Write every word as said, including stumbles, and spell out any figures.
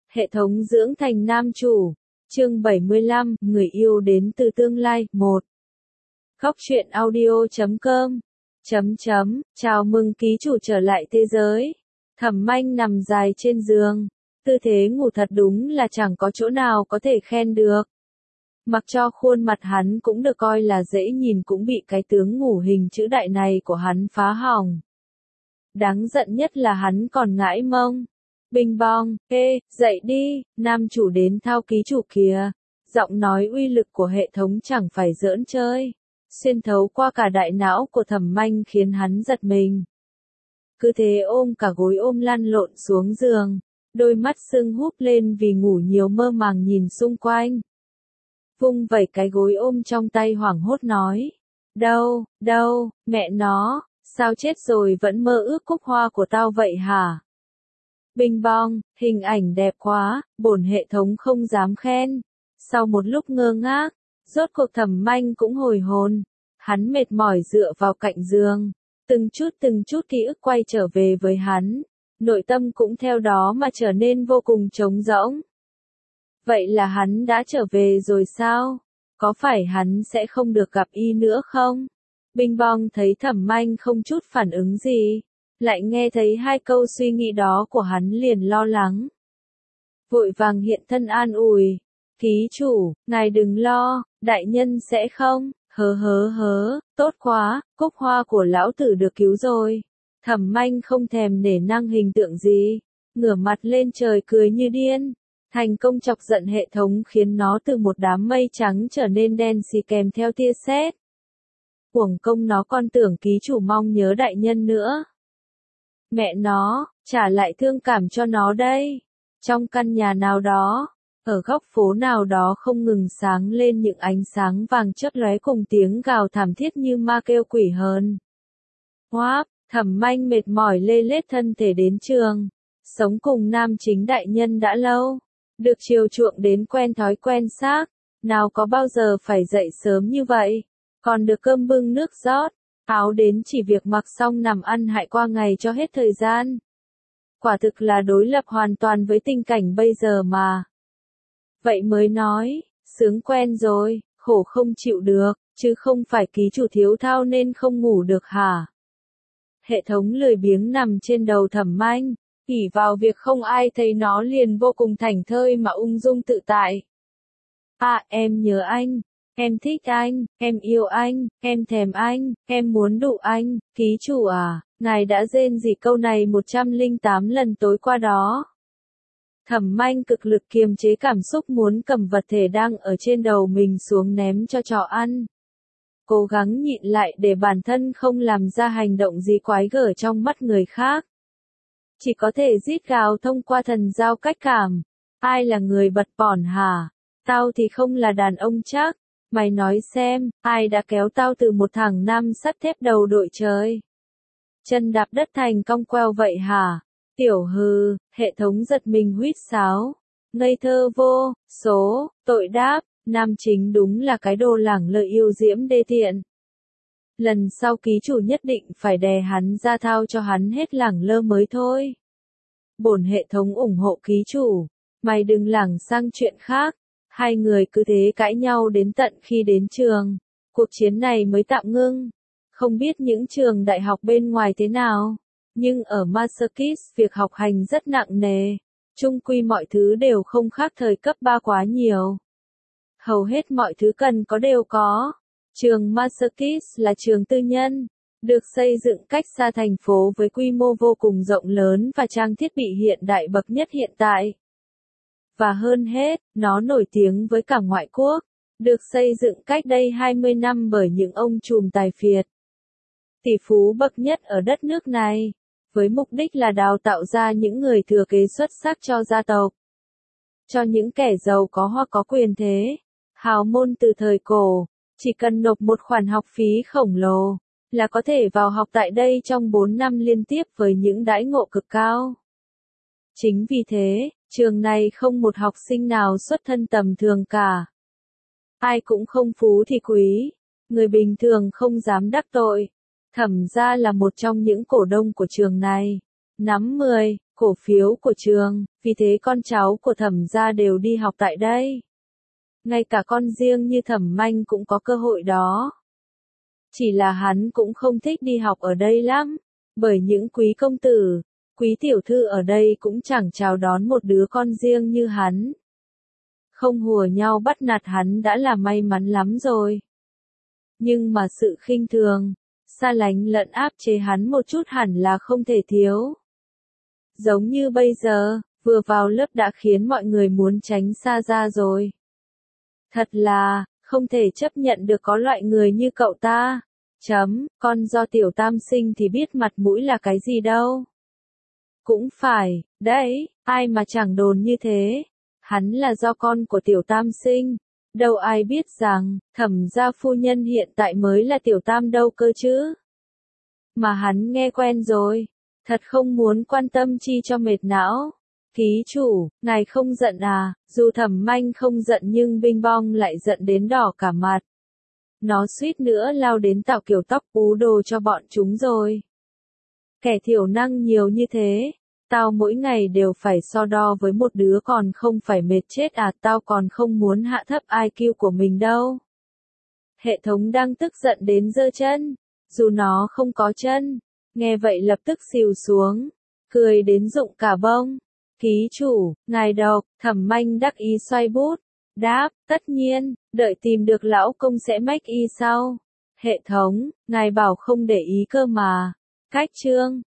Hệ thống dưỡng thành nam chủ. Chương bảy mươi lăm, người yêu đến từ tương lai, một. Góc truyện audio chấm com. Chấm chấm, chào mừng ký chủ trở lại thế giới. Thẩm Manh nằm dài trên giường. Tư thế ngủ thật đúng là chẳng có chỗ nào có thể khen được. Mặc cho khuôn mặt hắn cũng được coi là dễ nhìn cũng bị cái tướng ngủ hình chữ đại này của hắn phá hỏng. Đáng giận nhất là hắn còn ngãi mông. Bing bong, ê, dậy đi, nam chủ đến thao ký chủ kìa. Giọng nói uy lực của hệ thống chẳng phải giỡn chơi. Xuyên thấu qua cả đại não của Thẩm Manh khiến hắn giật mình. Cứ thế ôm cả gối ôm lăn lộn xuống giường. Đôi mắt sưng húp lên vì ngủ nhiều mơ màng nhìn xung quanh. Vung vẩy cái gối ôm trong tay hoảng hốt nói. Đâu, đâu, mẹ nó, sao chết rồi vẫn mơ ước cúc hoa của tao vậy hả? Bing bong, hình ảnh đẹp quá, bổn hệ thống không dám khen. Sau một lúc ngơ ngác, rốt cuộc Thẩm Manh cũng hồi hồn. Hắn mệt mỏi dựa vào cạnh giường. Từng chút từng chút ký ức quay trở về với hắn. Nội tâm cũng theo đó mà trở nên vô cùng trống rỗng. Vậy là hắn đã trở về rồi sao? Có phải hắn sẽ không được gặp y nữa không? Bing bong thấy Thẩm Manh không chút phản ứng gì. Lại nghe thấy hai câu suy nghĩ đó của hắn liền lo lắng. Vội vàng hiện thân an ủi. Ký chủ, ngài đừng lo, đại nhân sẽ không, hớ hớ hớ, tốt quá, cúc hoa của lão tử được cứu rồi. Thẩm Manh không thèm nể nang hình tượng gì, ngửa mặt lên trời cười như điên. Thành công chọc giận hệ thống khiến nó từ một đám mây trắng trở nên đen xì kèm theo tia sét. Uổng công nó còn tưởng ký chủ mong nhớ đại nhân nữa. Mẹ nó, trả lại thương cảm cho nó đây. Trong căn nhà nào đó, ở góc phố nào đó không ngừng sáng lên những ánh sáng vàng chớp lóe cùng tiếng gào thảm thiết như ma kêu quỷ hờn. Hoáp, Thẩm Manh mệt mỏi lê lết thân thể đến trường. Sống cùng nam chính đại nhân đã lâu. Được chiều chuộng đến quen thói quen xác. Nào có bao giờ phải dậy sớm như vậy. Còn được cơm bưng nước rót. Áo đến chỉ việc mặc xong nằm ăn hại qua ngày cho hết thời gian. Quả thực là đối lập hoàn toàn với tình cảnh bây giờ mà. Vậy mới nói, sướng quen rồi, khổ không chịu được, chứ không phải ký chủ thiếu thao nên không ngủ được hả? Hệ thống lười biếng nằm trên đầu Thẩm Manh, ỷ vào việc không ai thấy nó liền vô cùng thảnh thơi mà ung dung tự tại. À, em nhớ anh, em thích anh, em yêu anh, em thèm anh, em muốn đụ anh, ký chủ à, ngài đã rên rỉ câu này một trăm lẻ tám lần tối qua đó. Thẩm Manh cực lực kiềm chế cảm xúc muốn cầm vật thể đang ở trên đầu mình xuống ném cho chó ăn. Cố gắng nhịn lại để bản thân không làm ra hành động gì quái gở trong mắt người khác. Chỉ có thể rít gào thông qua thần giao cách cảm. Ai là người bật bỏn hả? Tao thì không là đàn ông chắc. Mày nói xem, ai đã kéo tao từ một thằng nam sắt thép đầu đội trời? Chân đạp đất thành cong queo vậy hả? Tiểu hư, hệ thống giật mình huýt sáo. Ngây thơ vô, số, tội đáp, nam chính đúng là cái đồ lẳng lợi yêu diễm đê tiện. Lần sau ký chủ nhất định phải đè hắn ra thao cho hắn hết lẳng lơ mới thôi. Bổn hệ thống ủng hộ ký chủ, mày đừng lẳng sang chuyện khác. Hai người cứ thế cãi nhau đến tận khi đến trường. Cuộc chiến này mới tạm ngưng. Không biết những trường đại học bên ngoài thế nào. Nhưng ở Massachusetts việc học hành rất nặng nề. Chung quy mọi thứ đều không khác thời cấp ba quá nhiều. Hầu hết mọi thứ cần có đều có. Trường Massachusetts là trường tư nhân. Được xây dựng cách xa thành phố với quy mô vô cùng rộng lớn và trang thiết bị hiện đại bậc nhất hiện tại. Và hơn hết, nó nổi tiếng với cả ngoại quốc. Được xây dựng cách đây hai mươi năm bởi những ông trùm tài phiệt. Tỷ phú bậc nhất ở đất nước này. Với mục đích là đào tạo ra những người thừa kế xuất sắc cho gia tộc. Cho những kẻ giàu có hoặc có quyền thế. Hào môn từ thời cổ. Chỉ cần nộp một khoản học phí khổng lồ. Là có thể vào học tại đây trong bốn năm liên tiếp với những đãi ngộ cực cao. Chính vì thế, trường này không một học sinh nào xuất thân tầm thường cả. Ai cũng không phú thì quý. Người bình thường không dám đắc tội. Thẩm gia là một trong những cổ đông của trường này. Nắm mười, cổ phiếu của trường, vì thế con cháu của Thẩm gia đều đi học tại đây. Ngay cả con riêng như Thẩm Manh cũng có cơ hội đó. Chỉ là hắn cũng không thích đi học ở đây lắm, bởi những quý công tử, quý tiểu thư ở đây cũng chẳng chào đón một đứa con riêng như hắn. Không hùa nhau bắt nạt hắn đã là may mắn lắm rồi. Nhưng mà sự khinh thường, xa lánh lẫn áp chế hắn một chút hẳn là không thể thiếu. Giống như bây giờ, vừa vào lớp đã khiến mọi người muốn tránh xa ra rồi. Thật là, không thể chấp nhận được có loại người như cậu ta. Chấm, con do tiểu tam sinh thì biết mặt mũi là cái gì đâu. Cũng phải, đấy, ai mà chẳng đồn như thế. Hắn là do con của tiểu tam sinh. Đâu ai biết rằng, Thẩm gia phu nhân hiện tại mới là tiểu tam đâu cơ chứ. Mà hắn nghe quen rồi. Thật không muốn quan tâm chi cho mệt não. Ký chủ, ngài không giận à? Dù Thẩm Manh không giận nhưng Binh Bong lại giận đến đỏ cả mặt. Nó suýt nữa lao đến tạo kiểu tóc bú đồ cho bọn chúng rồi. Kẻ thiểu năng nhiều như thế, tao mỗi ngày đều phải so đo với một đứa còn không phải mệt chết à? Tao còn không muốn hạ thấp i kiu của mình đâu. Hệ thống đang tức giận đến giơ chân, dù nó không có chân. Nghe vậy lập tức xìu xuống, cười đến rụng cả bông. Ký chủ, ngài đọc, Thẩm Manh đắc ý xoay bút. Đáp, tất nhiên, đợi tìm được lão công sẽ make y sau. Hệ thống, ngài bảo không để ý cơ mà. Cách chương.